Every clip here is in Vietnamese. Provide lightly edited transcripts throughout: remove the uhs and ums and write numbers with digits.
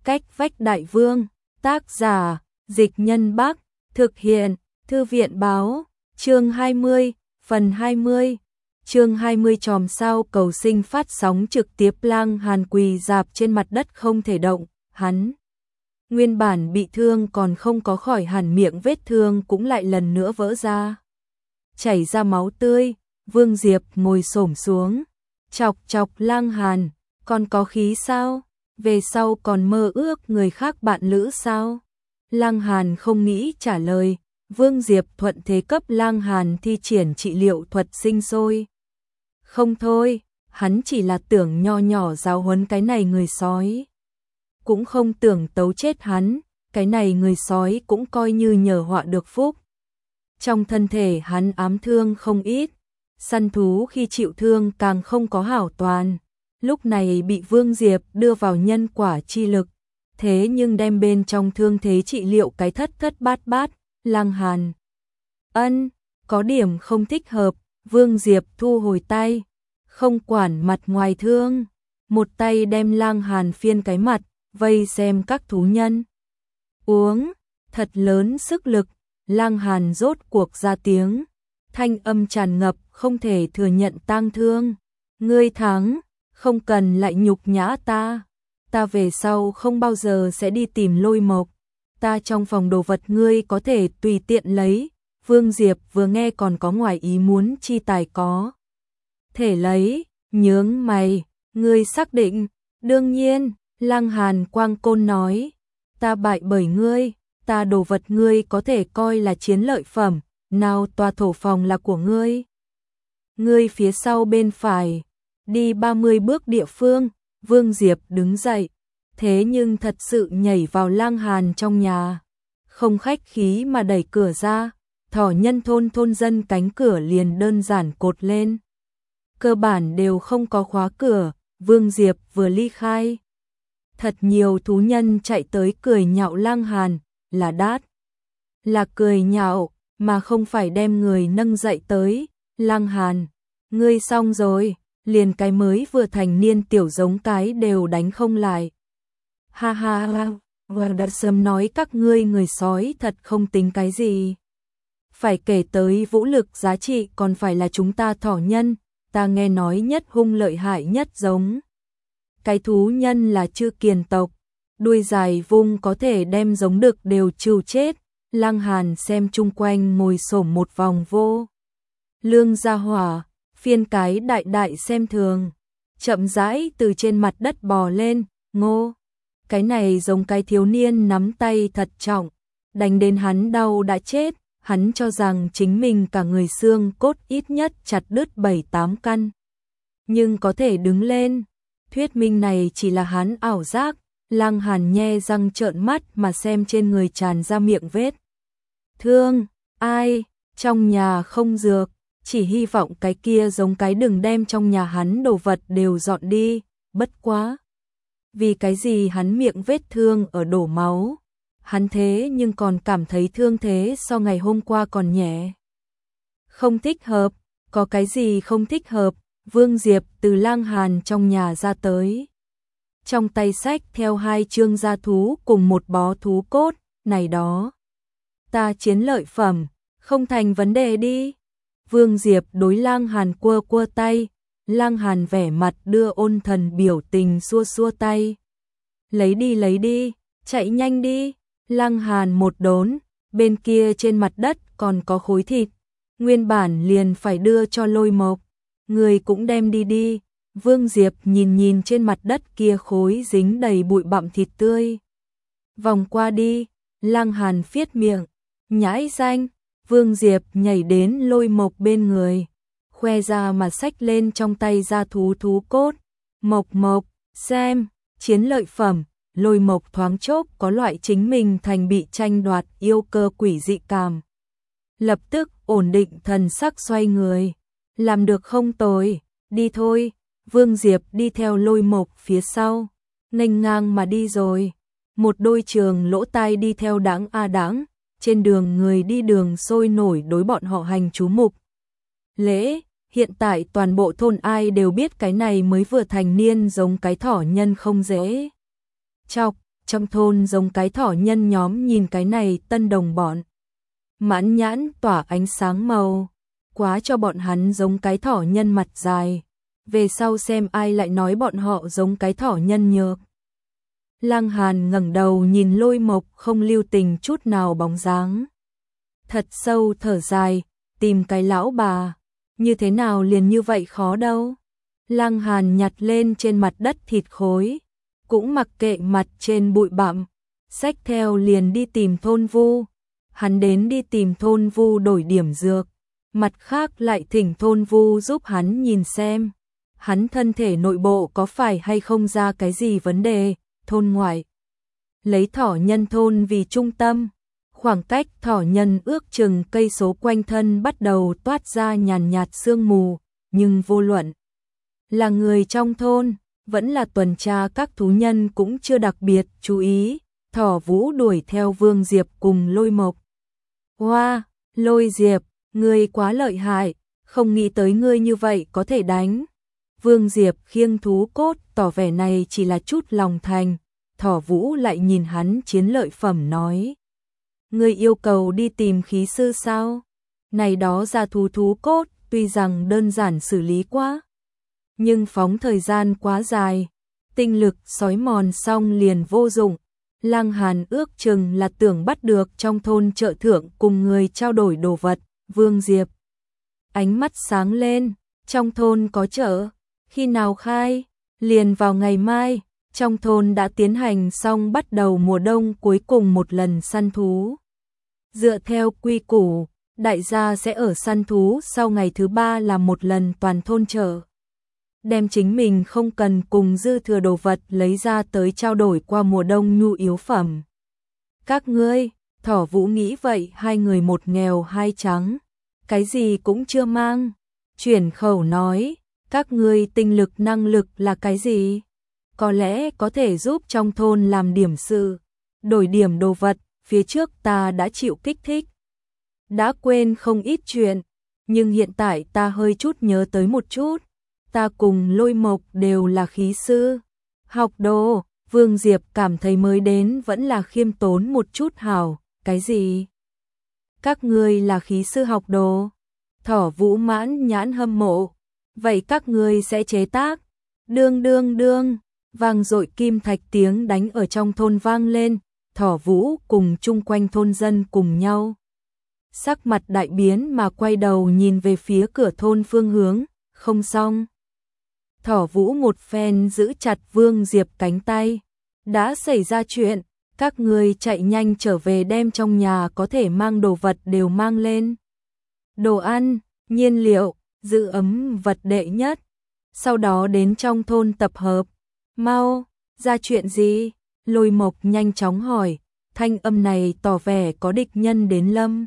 Cách vách đại vương, tác giả, Dịch Nhân Bắc, thực hiện, Thư viện báo, chương 20, phần 20. Chương 20 chòm sao cầu sinh phát sóng trực tiếp. Lang Hàn quỳ rạp trên mặt đất không thể động, hắn nguyên bản bị thương còn không có khỏi hẳn, miệng vết thương cũng lại lần nữa vỡ ra, chảy ra máu tươi. Vương Diệp ngồi xổm xuống, chọc chọc Lang Hàn, còn có khí sao? Về sau còn mơ ước người khác bạn lữ sao? Lang Hàn không nghĩ trả lời. Vương Diệp thuận thế cấp Lang Hàn thi triển trị liệu thuật sinh sôi. Không thôi, hắn chỉ là tưởng nho nhỏ giáo huấn cái này người sói, cũng không tưởng tấu chết hắn. Cái này người sói cũng coi như nhờ họa được phúc. Trong thân thể hắn ám thương không ít, săn thú khi chịu thương càng không có hảo toàn. Lúc này bị Vương Diệp đưa vào nhân quả chi lực, thế nhưng đem bên trong thương thế trị liệu cái thất thất bát bát. Lang Hàn có điểm không thích hợp. Vương Diệp thu hồi tay, không quản mặt ngoài thương, một tay đem Lang Hàn phiên cái mặt, vây xem các thú nhân. Uống thật lớn sức lực, Lang Hàn rốt cuộc ra tiếng, thanh âm tràn ngập không thể thừa nhận tang thương. Ngươi thắng, không cần lại nhục nhã ta. Ta về sau không bao giờ sẽ đi tìm Lôi Mộc. Ta trong phòng đồ vật ngươi có thể tùy tiện lấy. Vương Diệp vừa nghe còn có ngoài ý muốn chi tài có thể lấy, nhướng mày. Ngươi xác định? Đương nhiên, Lang Hàn quang côn nói. Ta bại bởi ngươi, ta đồ vật ngươi có thể coi là chiến lợi phẩm. Nào, tòa thổ phòng là của ngươi. Ngươi phía sau bên phải, đi 30 bước địa phương. Vương Diệp đứng dậy, thế nhưng thật sự nhảy vào Lang Hàn trong nhà, không khách khí mà đẩy cửa ra. Thỏ nhân thôn dân cánh cửa liền đơn giản cột lên, cơ bản đều không có khóa cửa. Vương Diệp vừa ly khai, thật nhiều thú nhân chạy tới cười nhạo Lang Hàn, là cười nhạo mà không phải đem người nâng dậy tới. Lang Hàn, ngươi xong rồi, liền cái mới vừa thành niên tiểu giống cái đều đánh không lại. Ha ha ha, Đã sớm nói các ngươi người sói thật không tính cái gì. Phải kể tới vũ lực giá trị còn phải là chúng ta thỏ nhân. Ta nghe nói nhất hung lợi hại nhất giống cái thú nhân là Chư Kiền tộc, đuôi dài vung có thể đem giống đực đều trừ chết. Lang Hàn xem chung quanh ngồi xổm một vòng vô lương gia hỏa, phiên cái đại đại xem thường, chậm rãi từ trên mặt đất bò lên. Ngô, cái này giống cái thiếu niên nắm tay thật trọng, đánh đến hắn đau đã chết. Hắn cho rằng chính mình cả người xương cốt ít nhất chặt đứt 7-8 căn, nhưng có thể đứng lên. Thuyết minh này chỉ là hắn ảo giác. Lang Hàn nhe răng trợn mắt mà xem trên người tràn ra miệng vết thương. Ai, trong nhà không dược, chỉ hy vọng cái kia giống cái đừng đem trong nhà hắn đồ vật đều dọn đi. Bất quá, vì cái gì hắn miệng vết thương ở đổ máu, hắn thế nhưng còn cảm thấy thương thế so ngày hôm qua còn nhẹ. Không thích hợp, có cái gì không thích hợp? Vương Diệp từ Lang Hàn trong nhà ra tới, trong tay xách theo 2 chương gia thú cùng một bó thú cốt. Này đó, ta chiến lợi phẩm, không thành vấn đề đi. Vương Diệp đối Lang Hàn quơ quơ tay. Lang Hàn vẻ mặt đưa ôn thần biểu tình xua xua tay. Lấy đi, chạy nhanh đi. Lang Hàn một đốn, bên kia trên mặt đất còn có khối thịt, nguyên bản liền phải đưa cho Lôi Mộc, người cũng đem đi. Vương Diệp nhìn trên mặt đất kia khối dính đầy bụi bặm thịt tươi, vòng qua đi. Lang Hàn phiết miệng, nhãi danh. Vương Diệp nhảy đến Lôi Mộc bên người, khoe ra mà xách lên trong tay ra thú cốt. Mộc, xem, chiến lợi phẩm. Lôi Mộc thoáng chốc có loại chính mình thành bị tranh đoạt yêu cơ quỷ dị cảm, lập tức ổn định thần sắc xoay người. Làm được không tồi, đi thôi. Vương Diệp đi theo Lôi Mộc phía sau, nghênh ngang mà đi rồi. Một đôi trường lỗ tai đi theo đãng a đãng, trên đường người đi đường sôi nổi đối bọn họ hành chú mục lễ. Hiện tại toàn bộ thôn ai đều biết cái này mới vừa thành niên giống cái thỏ nhân không dễ chọc. Trong thôn giống cái thỏ nhân nhóm nhìn cái này tân đồng bọn. Mãn nhãn tỏa ánh sáng màu, quá cho bọn hắn giống cái thỏ nhân mặt dài. Về sau xem ai lại nói bọn họ giống cái thỏ nhân nhược. Lăng Hàn ngẩng đầu nhìn Lôi Mộc không lưu tình chút nào bóng dáng. Thật sâu thở dài, tìm cái lão bà, như thế nào liền như vậy khó đâu. Lăng Hàn nhặt lên trên mặt đất thịt khối, cũng mặc kệ mặt trên bụi bặm, xách theo liền đi tìm thôn Vu. Hắn đến đi tìm thôn Vu đổi điểm dược, mặt khác lại thỉnh thôn Vu giúp hắn nhìn xem. Hắn thân thể nội bộ có phải hay không ra cái gì vấn đề, thôn ngoại. Lấy thỏ nhân thôn vì trung tâm, khoảng cách thỏ nhân ước chừng cây số quanh thân bắt đầu toát ra nhàn nhạt sương mù, nhưng vô luận là người trong thôn, vẫn là tuần tra các thú nhân cũng chưa đặc biệt chú ý, Thỏ Vũ đuổi theo Vương Diệp cùng Lôi Mộc. Hoa, Lôi Diệp, ngươi quá lợi hại, không nghĩ tới ngươi như vậy có thể đánh. Vương Diệp khiêng thú cốt tỏ vẻ này chỉ là chút lòng thành, Thỏ Vũ lại nhìn hắn chiến lợi phẩm nói. Ngươi yêu cầu đi tìm khí sư sao? Này đó ra thú cốt, tuy rằng đơn giản xử lý quá, nhưng phóng thời gian quá dài, tinh lực sói mòn xong liền vô dụng. Lăng Hàn ước chừng là tưởng bắt được trong thôn chợ thượng cùng người trao đổi đồ vật. Vương Diệp ánh mắt sáng lên, trong thôn có chợ, khi nào khai? Liền vào ngày mai. Trong thôn đã tiến hành xong bắt đầu mùa đông cuối cùng một lần săn thú. Dựa theo quy củ, đại gia sẽ ở săn thú sau ngày thứ 3 là một lần toàn thôn chợ. Đem chính mình không cần cùng dư thừa đồ vật lấy ra tới trao đổi qua mùa đông nhu yếu phẩm. Các ngươi, Thỏ Vũ nghĩ vậy, hai người một nghèo hai trắng, cái gì cũng chưa mang. Chuyển khẩu nói, các ngươi tinh lực năng lực là cái gì? Có lẽ có thể giúp trong thôn làm điểm sự, đổi điểm đồ vật, phía trước ta đã chịu kích thích. Đã quên không ít chuyện, nhưng hiện tại ta hơi chút nhớ tới một chút. Ta cùng Lôi Mộc đều là khí sư. Học đồ, Vương Diệp cảm thấy mới đến vẫn là khiêm tốn một chút hảo. Cái gì? Các ngươi là khí sư học đồ? Thỏ Vũ mãn nhãn hâm mộ. Vậy các ngươi sẽ chế tác? Đương đương đương, vang dội kim thạch tiếng đánh ở trong thôn vang lên. Thỏ Vũ cùng chung quanh thôn dân cùng nhau. Sắc mặt đại biến mà quay đầu nhìn về phía cửa thôn phương hướng, không xong. Thỏ Vũ một phen giữ chặt Vương Diệp cánh tay. Đã xảy ra chuyện, các ngươi chạy nhanh trở về đem trong nhà có thể mang đồ vật đều mang lên. Đồ ăn, nhiên liệu, giữ ấm vật đệ nhất. Sau đó đến trong thôn tập hợp. Mau, ra chuyện gì? Lôi Mộc nhanh chóng hỏi, thanh âm này tỏ vẻ có địch nhân đến lâm.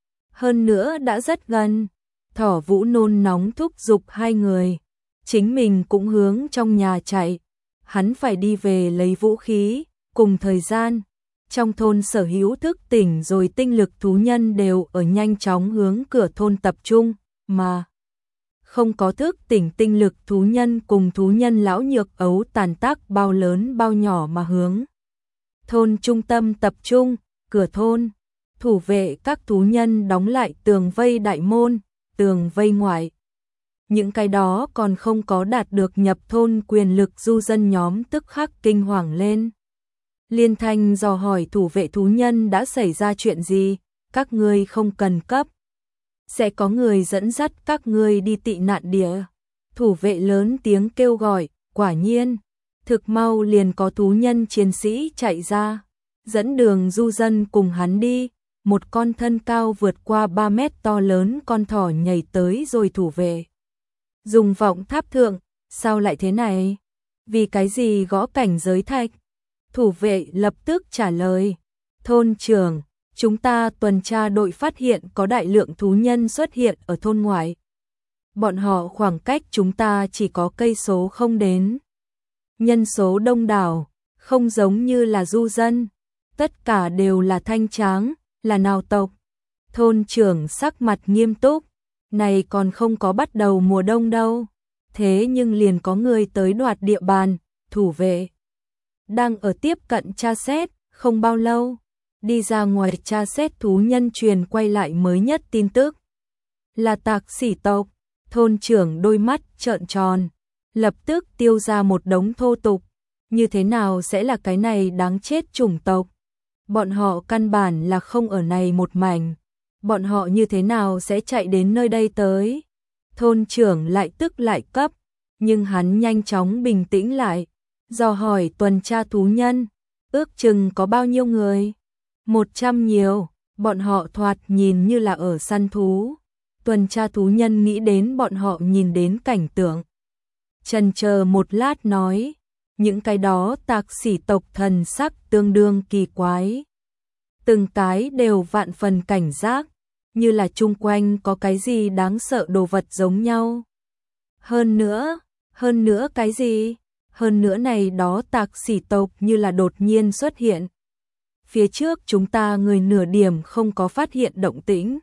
Hơn nữa đã rất gần. Thỏ Vũ nôn nóng thúc giục hai người. Chính mình cũng hướng trong nhà chạy. Hắn phải đi về lấy vũ khí. Cùng thời gian, trong thôn sở hữu thức tỉnh rồi tinh lực thú nhân đều ở nhanh chóng hướng cửa thôn tập trung, mà không có thức tỉnh tinh lực thú nhân cùng thú nhân lão nhược ấu tàn tác bao lớn bao nhỏ mà hướng thôn trung tâm tập trung. Cửa thôn, thủ vệ các thú nhân đóng lại tường vây đại môn, tường vây ngoại. Những cái đó còn không có đạt được nhập thôn quyền lực du dân nhóm tức khắc kinh hoàng lên. Liên thanh dò hỏi thủ vệ thú nhân đã xảy ra chuyện gì, các ngươi không cần cấp. Sẽ có người dẫn dắt các ngươi đi tị nạn địa. Thủ vệ lớn tiếng kêu gọi, quả nhiên, thực mau liền có thú nhân chiến sĩ chạy ra, dẫn đường du dân cùng hắn đi. Một con thân cao vượt qua 3 mét to lớn con thỏ nhảy tới rồi thủ vệ. Dùng vọng tháp thượng, sao lại thế này? Vì cái gì gõ cảnh giới thạch? Thủ vệ lập tức trả lời, thôn trưởng, chúng ta tuần tra đội phát hiện có đại lượng thú nhân xuất hiện ở thôn ngoại. Bọn họ khoảng cách chúng ta chỉ có cây số không đến. Nhân số đông đảo, không giống như là du dân. Tất cả đều là thanh tráng, là nào tộc. Thôn trưởng sắc mặt nghiêm túc, này còn không có bắt đầu mùa đông đâu. Thế nhưng liền có người tới đoạt địa bàn, thủ vệ đang ở tiếp cận tra xét, không bao lâu. Đi ra ngoài tra xét thú nhân truyền quay lại mới nhất tin tức. Là Tạc Sỉ tộc, thôn trưởng đôi mắt trợn tròn, lập tức tiêu ra một đống thô tục. Như thế nào sẽ là cái này đáng chết chủng tộc? Bọn họ căn bản là không ở này một mảnh. Bọn họ như thế nào sẽ chạy đến nơi đây tới? Thôn trưởng lại tức lại cấp, nhưng hắn nhanh chóng bình tĩnh lại, dò hỏi tuần tra thú nhân, ước chừng có bao nhiêu người? 100 nhiều, bọn họ thoạt nhìn như là ở săn thú. Tuần tra thú nhân nghĩ đến bọn họ nhìn đến cảnh tượng. Chần chờ một lát nói, những cái đó Tạc Sỉ tộc thần sắc tương đương kỳ quái. Từng cái đều vạn phần cảnh giác, như là chung quanh có cái gì đáng sợ đồ vật giống nhau. Hơn nữa cái gì? Hơn nữa này đó Tạc Sỉ tộc như là đột nhiên xuất hiện. Phía trước chúng ta người nửa điểm không có phát hiện động tĩnh.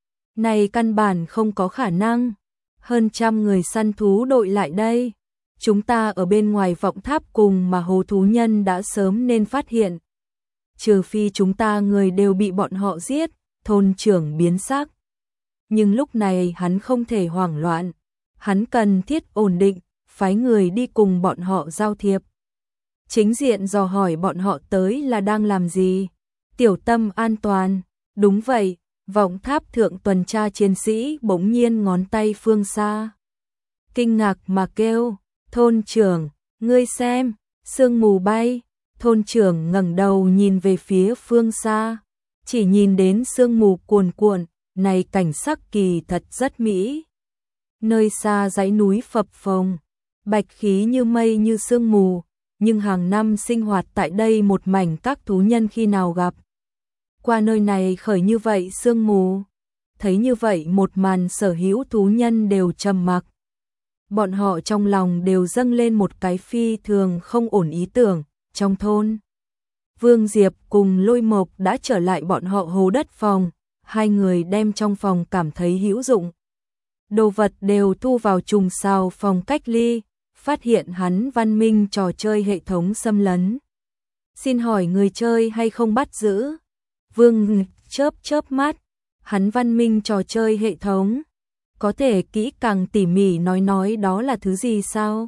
Này căn bản không có khả năng. Hơn trăm người săn thú đội lại đây. Chúng ta ở bên ngoài vọng tháp cùng mà hồ thú nhân đã sớm nên phát hiện. Trừ phi chúng ta người đều bị bọn họ giết, thôn trưởng biến sắc. Nhưng lúc này hắn không thể hoảng loạn. Hắn cần thiết ổn định, phái người đi cùng bọn họ giao thiệp. Chính diện dò hỏi bọn họ tới là đang làm gì. Tiểu tâm an toàn. Đúng vậy, vọng tháp thượng tuần tra chiến sĩ bỗng nhiên ngón tay phương xa. Kinh ngạc mà kêu, thôn trưởng, ngươi xem, sương mù bay. Thôn trưởng ngẩng đầu nhìn về phía phương xa, chỉ nhìn đến sương mù cuồn cuộn, này cảnh sắc kỳ thật rất mỹ. Nơi xa dãy núi phập phồng, bạch khí như mây như sương mù, nhưng hàng năm sinh hoạt tại đây một mảnh các thú nhân khi nào gặp. Qua nơi này khởi như vậy sương mù, thấy như vậy một màn sở hữu thú nhân đều trầm mặc. Bọn họ trong lòng đều dâng lên một cái phi thường không ổn ý tưởng. Trong thôn, Vương Diệp cùng Lôi Mộc đã trở lại bọn họ hồ đất phòng, hai người đem trong phòng cảm thấy hữu dụng. Đồ vật đều thu vào trùng sao phòng cách ly, phát hiện hắn văn minh trò chơi hệ thống xâm lấn. Xin hỏi người chơi hay không bắt giữ? Vương chớp mắt, hắn văn minh trò chơi hệ thống. Có thể kỹ càng tỉ mỉ nói đó là thứ gì sao?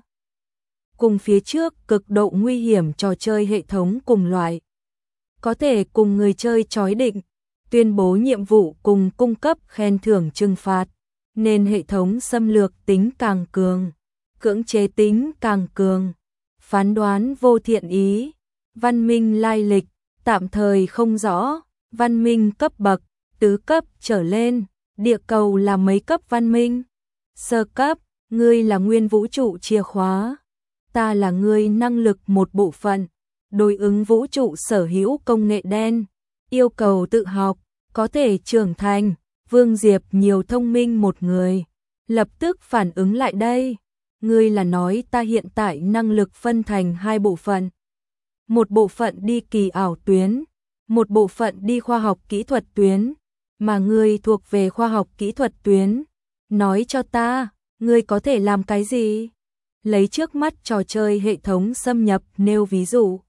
Cùng phía trước cực độ nguy hiểm trò chơi hệ thống cùng loại. Có thể cùng người chơi chói định, tuyên bố nhiệm vụ cùng cung cấp khen thưởng trừng phạt, nên hệ thống xâm lược tính càng cường, cưỡng chế tính càng cường, phán đoán vô thiện ý, văn minh lai lịch, tạm thời không rõ, văn minh cấp bậc, tứ cấp trở lên, địa cầu là mấy cấp văn minh? Sơ cấp, ngươi là nguyên vũ trụ chìa khóa. Ta là người năng lực một bộ phận, đối ứng vũ trụ sở hữu công nghệ đen, yêu cầu tự học, có thể trưởng thành. Vương Diệp nhiều thông minh một người, lập tức phản ứng lại đây. Ngươi là nói ta hiện tại năng lực phân thành hai bộ phận. Một bộ phận đi kỳ ảo tuyến, một bộ phận đi khoa học kỹ thuật tuyến, mà ngươi thuộc về khoa học kỹ thuật tuyến. Nói cho ta, ngươi có thể làm cái gì? Lấy trước mắt trò chơi hệ thống xâm nhập nêu ví dụ.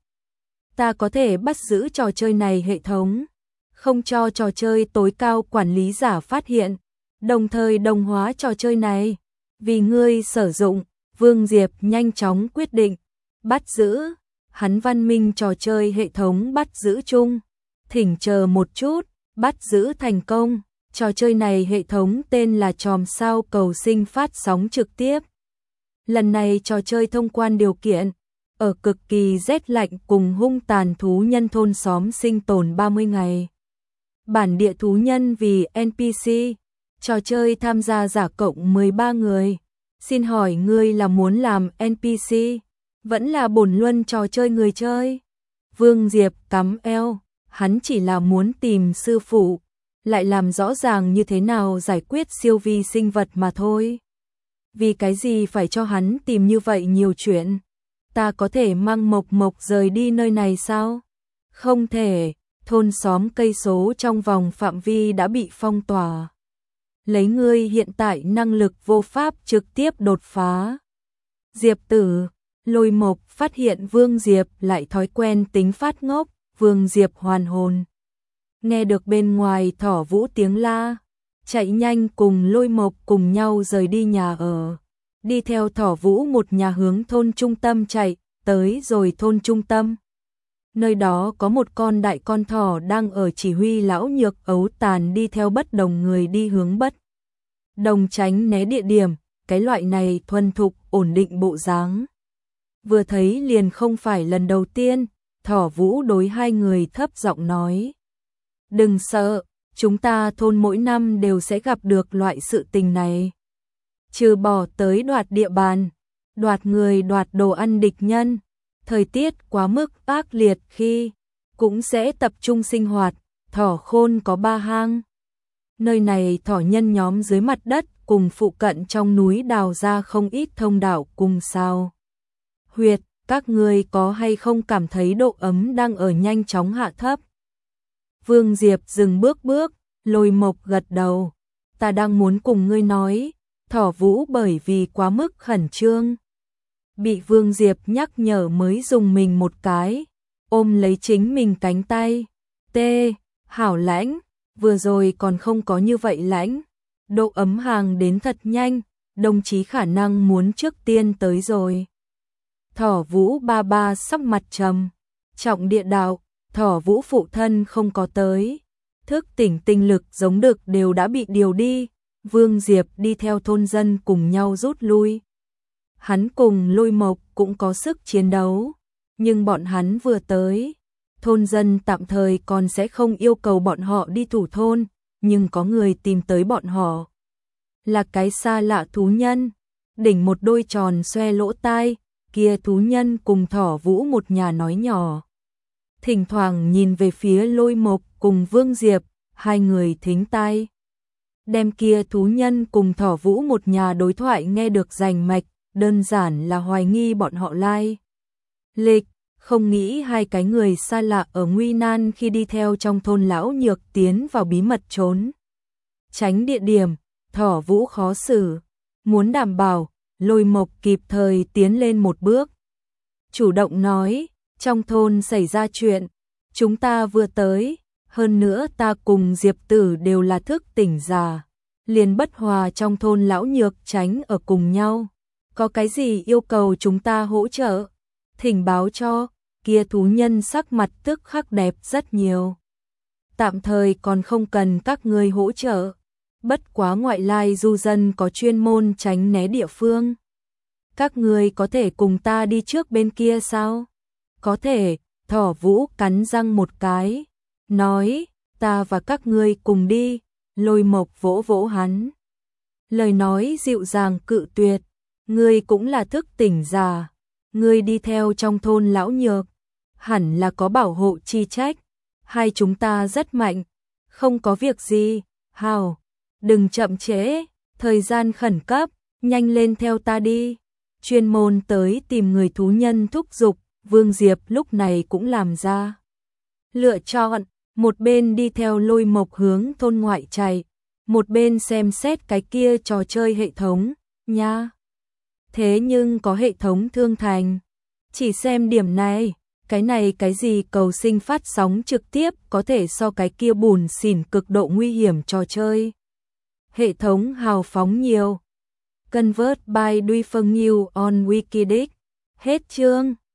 Ta có thể bắt giữ trò chơi này hệ thống, không cho trò chơi tối cao quản lý giả phát hiện, đồng thời đồng hóa trò chơi này. Vì ngươi sử dụng, Vương Diệp nhanh chóng quyết định, bắt giữ, hắn văn minh trò chơi hệ thống bắt giữ chung. Thỉnh chờ một chút, bắt giữ thành công, trò chơi này hệ thống tên là Chòm Sao Cầu Sinh phát sóng trực tiếp. Lần này trò chơi thông quan điều kiện, ở cực kỳ rét lạnh cùng hung tàn thú nhân thôn xóm sinh tồn 30 ngày. Bản địa thú nhân vì NPC, trò chơi tham gia giả cộng 13 người. Xin hỏi ngươi là muốn làm NPC, vẫn là bổn luân trò chơi người chơi? Vương Diệp cắm eo, hắn chỉ là muốn tìm sư phụ, lại làm rõ ràng như thế nào giải quyết siêu vi sinh vật mà thôi. Vì cái gì phải cho hắn tìm như vậy nhiều chuyện? Ta có thể mang Mộc Mộc rời đi nơi này sao? Không thể, thôn xóm cây số trong vòng phạm vi đã bị phong tỏa. Lấy ngươi hiện tại năng lực vô pháp trực tiếp đột phá. Diệp Tử, Lôi Mộc phát hiện Vương Diệp lại thói quen tính phát ngốc, Vương Diệp hoàn hồn. Nghe được bên ngoài Thỏ Vũ tiếng la, chạy nhanh cùng Lôi Mộc cùng nhau rời đi nhà ở. Đi theo Thỏ Vũ một nhà hướng thôn trung tâm chạy, tới rồi thôn trung tâm. Nơi đó có một con đại con thỏ đang ở chỉ huy lão Nhược Ấu Tàn đi theo bất đồng người đi hướng bất đồng tránh né địa điểm, cái loại này thuần thục ổn định bộ dáng. Vừa thấy liền không phải lần đầu tiên, Thỏ Vũ đối hai người thấp giọng nói. Đừng sợ, chúng ta thôn mỗi năm đều sẽ gặp được loại sự tình này. Trừ bỏ tới đoạt địa bàn, đoạt người đoạt đồ ăn địch nhân, thời tiết quá mức ác liệt khi, cũng sẽ tập trung sinh hoạt, thỏ khôn có 3 hang. Nơi này thỏ nhân nhóm dưới mặt đất cùng phụ cận trong núi đào ra không ít thông đạo cùng sao. Huyệt, các ngươi có hay không cảm thấy độ ấm đang ở nhanh chóng hạ thấp? Vương Diệp dừng bước, Lôi Mộc gật đầu. Ta đang muốn cùng ngươi nói, Thỏ Vũ bởi vì quá mức khẩn trương. Bị Vương Diệp nhắc nhở mới dùng mình một cái, ôm lấy chính mình cánh tay. Tê, hảo lãnh, vừa rồi còn không có như vậy lãnh. Độ ấm hàng đến thật nhanh, đồng chí khả năng muốn trước tiên tới rồi. Thỏ Vũ ba ba sắc mặt trầm, trọng địa đạo, Thỏ Vũ phụ thân không có tới. Thức tỉnh tinh lực giống đực đều đã bị điều đi, Vương Diệp đi theo thôn dân cùng nhau rút lui. Hắn cùng Lôi Mộc cũng có sức chiến đấu, nhưng bọn hắn vừa tới, thôn dân tạm thời còn sẽ không yêu cầu bọn họ đi thủ thôn, nhưng có người tìm tới bọn họ. Là cái xa lạ thú nhân, đỉnh một đôi tròn xoe lỗ tai, kia thú nhân cùng Thỏ Vũ một nhà nói nhỏ. Thỉnh thoảng nhìn về phía Lôi Mộc cùng Vương Diệp, hai người thính tai. Đem kia thú nhân cùng Thỏ Vũ một nhà đối thoại nghe được rành mạch, đơn giản là hoài nghi bọn họ lai lịch, không nghĩ hai cái người xa lạ ở nguy nan khi đi theo trong thôn lão Nhược tiến vào bí mật trốn. Tránh địa điểm, Thỏ Vũ khó xử, muốn đảm bảo, Lôi Mộc kịp thời tiến lên một bước. Chủ động nói, trong thôn xảy ra chuyện, chúng ta vừa tới, hơn nữa ta cùng Diệp Tử đều là thức tỉnh già, liền bất hòa trong thôn lão Nhược tránh ở cùng nhau. Có cái gì yêu cầu chúng ta hỗ trợ? Thỉnh báo cho, kia thú nhân sắc mặt tức khắc đẹp rất nhiều. Tạm thời còn không cần các ngươi hỗ trợ. Bất quá ngoại lai du dân có chuyên môn tránh né địa phương. Các ngươi có thể cùng ta đi trước bên kia sao? Có thể, Thỏ Vũ cắn răng một cái. Nói, ta và các ngươi cùng đi. Lôi Mộc vỗ vỗ hắn. Lời nói dịu dàng cự tuyệt. Ngươi cũng là thức tỉnh già, ngươi đi theo trong thôn lão Nhược, hẳn là có bảo hộ chi trách, hai chúng ta rất mạnh, không có việc gì, hào, đừng chậm trễ, thời gian khẩn cấp, nhanh lên theo ta đi. Chuyên môn tới tìm người thú nhân thúc giục, Vương Diệp lúc này cũng làm ra lựa chọn, một bên đi theo Lôi Mộc hướng thôn ngoại chạy, một bên xem xét cái kia trò chơi hệ thống, nha. Thế nhưng có hệ thống thương thành. Chỉ xem điểm này, cái gì cầu sinh phát sóng trực tiếp có thể so cái kia bùn xỉn cực độ nguy hiểm trò chơi. Hệ thống hào phóng nhiều. Convert by Duy Phương New on Wikidic. Hết chương.